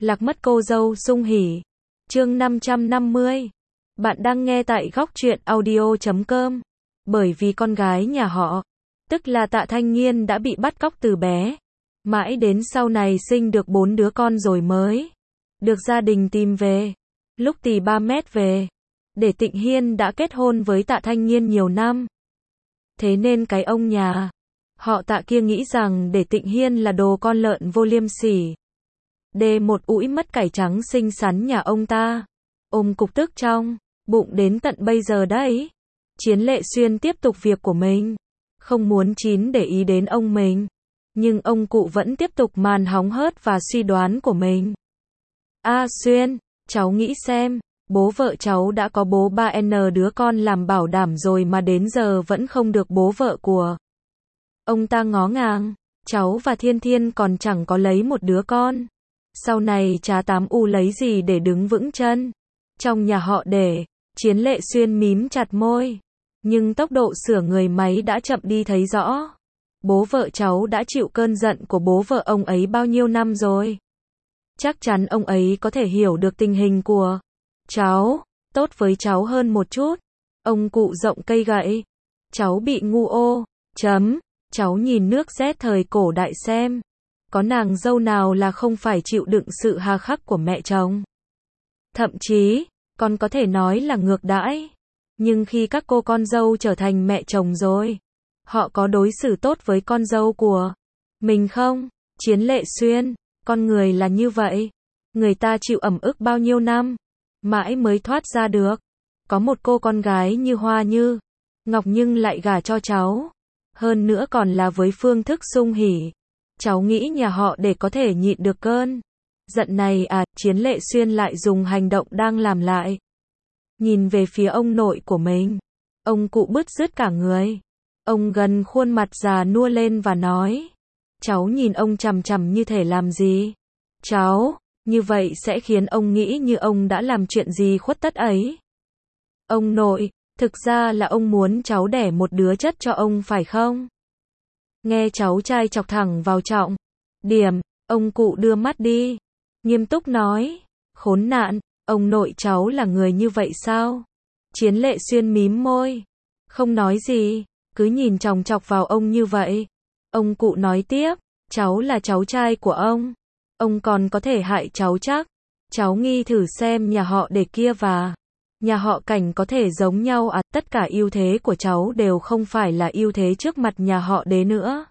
Lạc mất cô dâu sung hỉ. Chương 550. Bạn đang nghe tại góc truyện audio.com. Bởi vì con gái nhà họ, tức là Tạ Thanh Nghiên đã bị bắt cóc từ bé. Mãi đến sau này sinh được 4 đứa con rồi mới được gia đình tìm về. Lúc tì 3 mét về, để Tịnh Hiên đã kết hôn với Tạ Thanh Nghiên nhiều năm. Thế nên cái ông nhà họ Tạ kia nghĩ rằng để Tịnh Hiên là đồ con lợn vô liêm sỉ. Để một ũi mất cải trắng xinh xắn nhà ông ta ôm cục tức trong bụng đến tận bây giờ đấy. Chiến Lệ Xuyên tiếp tục việc của mình, không muốn Chín để ý đến ông mình. Nhưng ông cụ vẫn tiếp tục màn hóng hớt và suy đoán của mình. Xuyên, cháu nghĩ xem, bố vợ cháu đã có bố 3N đứa con làm bảo đảm rồi mà đến giờ vẫn không được bố vợ của ông ta ngó ngàng. Cháu và Thiên Thiên còn chẳng có lấy một đứa con. Sau này chá 8U lấy gì để đứng vững chân trong nhà họ để. Chiến Lệ Xuyên mím chặt môi. Nhưng tốc độ sửa người máy đã chậm đi thấy rõ. Bố vợ cháu đã chịu cơn giận của bố vợ ông ấy bao nhiêu năm rồi. Chắc chắn ông ấy có thể hiểu được tình hình của cháu, tốt với cháu hơn một chút. Ông cụ rộng cây gậy. Cháu bị ngu ô. Cháu nhìn nước rét thời cổ đại xem. Có nàng dâu nào là không phải chịu đựng sự hà khắc của mẹ chồng. Thậm chí, còn có thể nói là ngược đãi. Nhưng khi các cô con dâu trở thành mẹ chồng rồi, họ có đối xử tốt với con dâu của mình không? Chiến Lệ Xuyên, con người là như vậy. Người ta chịu ẩm ức bao nhiêu năm, mãi mới thoát ra được. Có một cô con gái như Hoa như Ngọc nhưng lại gả cho cháu. Hơn nữa còn là với phương thức sung hỉ. Cháu nghĩ nhà họ để có thể nhịn được cơn giận này à? Chiến Lệ Xuyên lại dùng hành động đang làm lại. Nhìn về phía ông nội của mình. Ông cụ bứt rứt cả người. Ông gần khuôn mặt già nua lên và nói. Cháu nhìn ông chằm chằm như thể làm gì? Cháu, như vậy sẽ khiến ông nghĩ như ông đã làm chuyện gì khuất tất ấy. Ông nội, thực ra là ông muốn cháu đẻ một đứa chất cho ông phải không? Nghe cháu trai chọc thẳng vào trọng điểm, ông cụ đưa mắt đi. Nghiêm túc nói. Khốn nạn, ông nội cháu là người như vậy sao? Chiến Lệ Xuyên mím môi. Không nói gì, cứ nhìn chòng chọc vào ông như vậy. Ông cụ nói tiếp. Cháu là cháu trai của ông. Ông còn có thể hại cháu chắc. Cháu nghi thử xem nhà họ để kia và nhà họ Cảnh có thể giống nhau à? Tất cả ưu thế của cháu đều không phải là ưu thế trước mặt nhà họ Đế nữa.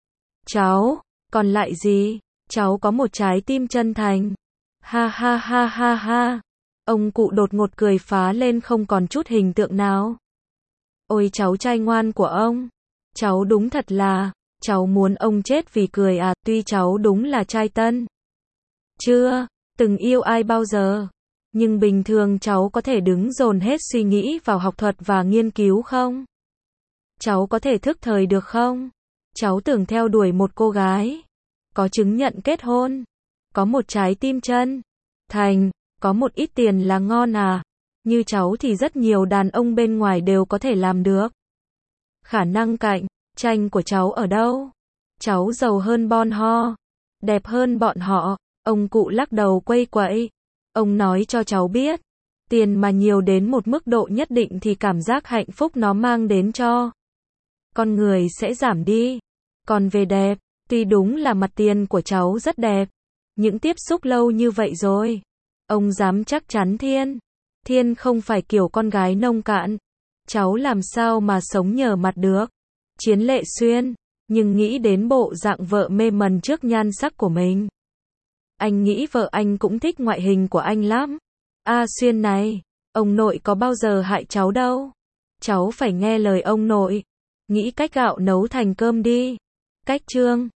Cháu, còn lại gì? Cháu có một trái tim chân thành. Ha ha ha ha ha. Ông cụ đột ngột cười phá lên không còn chút hình tượng nào. Ôi cháu trai ngoan của ông. Cháu đúng thật là, cháu muốn ông chết vì cười à? Tuy cháu đúng là trai tân, chưa từng yêu ai bao giờ, nhưng bình thường cháu có thể đứng dồn hết suy nghĩ vào học thuật và nghiên cứu không? Cháu có thể thức thời được không? Cháu tưởng theo đuổi một cô gái có chứng nhận kết hôn, có một trái tim chân thành, có một ít tiền là ngon à? Như cháu thì rất nhiều đàn ông bên ngoài đều có thể làm được. Khả năng cạnh tranh của cháu ở đâu? Cháu giàu hơn bọn họ, đẹp hơn bọn họ. Ông cụ lắc đầu quây quậy. Ông nói cho cháu biết, tiền mà nhiều đến một mức độ nhất định thì cảm giác hạnh phúc nó mang đến cho con người sẽ giảm đi. Còn về đẹp, tuy đúng là mặt tiền của cháu rất đẹp, những tiếp xúc lâu như vậy rồi, ông dám chắc chắn Thiên không phải kiểu con gái nông cạn. Cháu làm sao mà sống nhờ mặt được? Chiến Lệ Xuyên, nhưng nghĩ đến bộ dạng vợ mê mẩn trước nhan sắc của mình. Anh nghĩ vợ anh cũng thích ngoại hình của anh lắm. Xuyên này, ông nội có bao giờ hại cháu đâu. Cháu phải nghe lời ông nội. Nghĩ cách gạo nấu thành cơm đi. Cách chương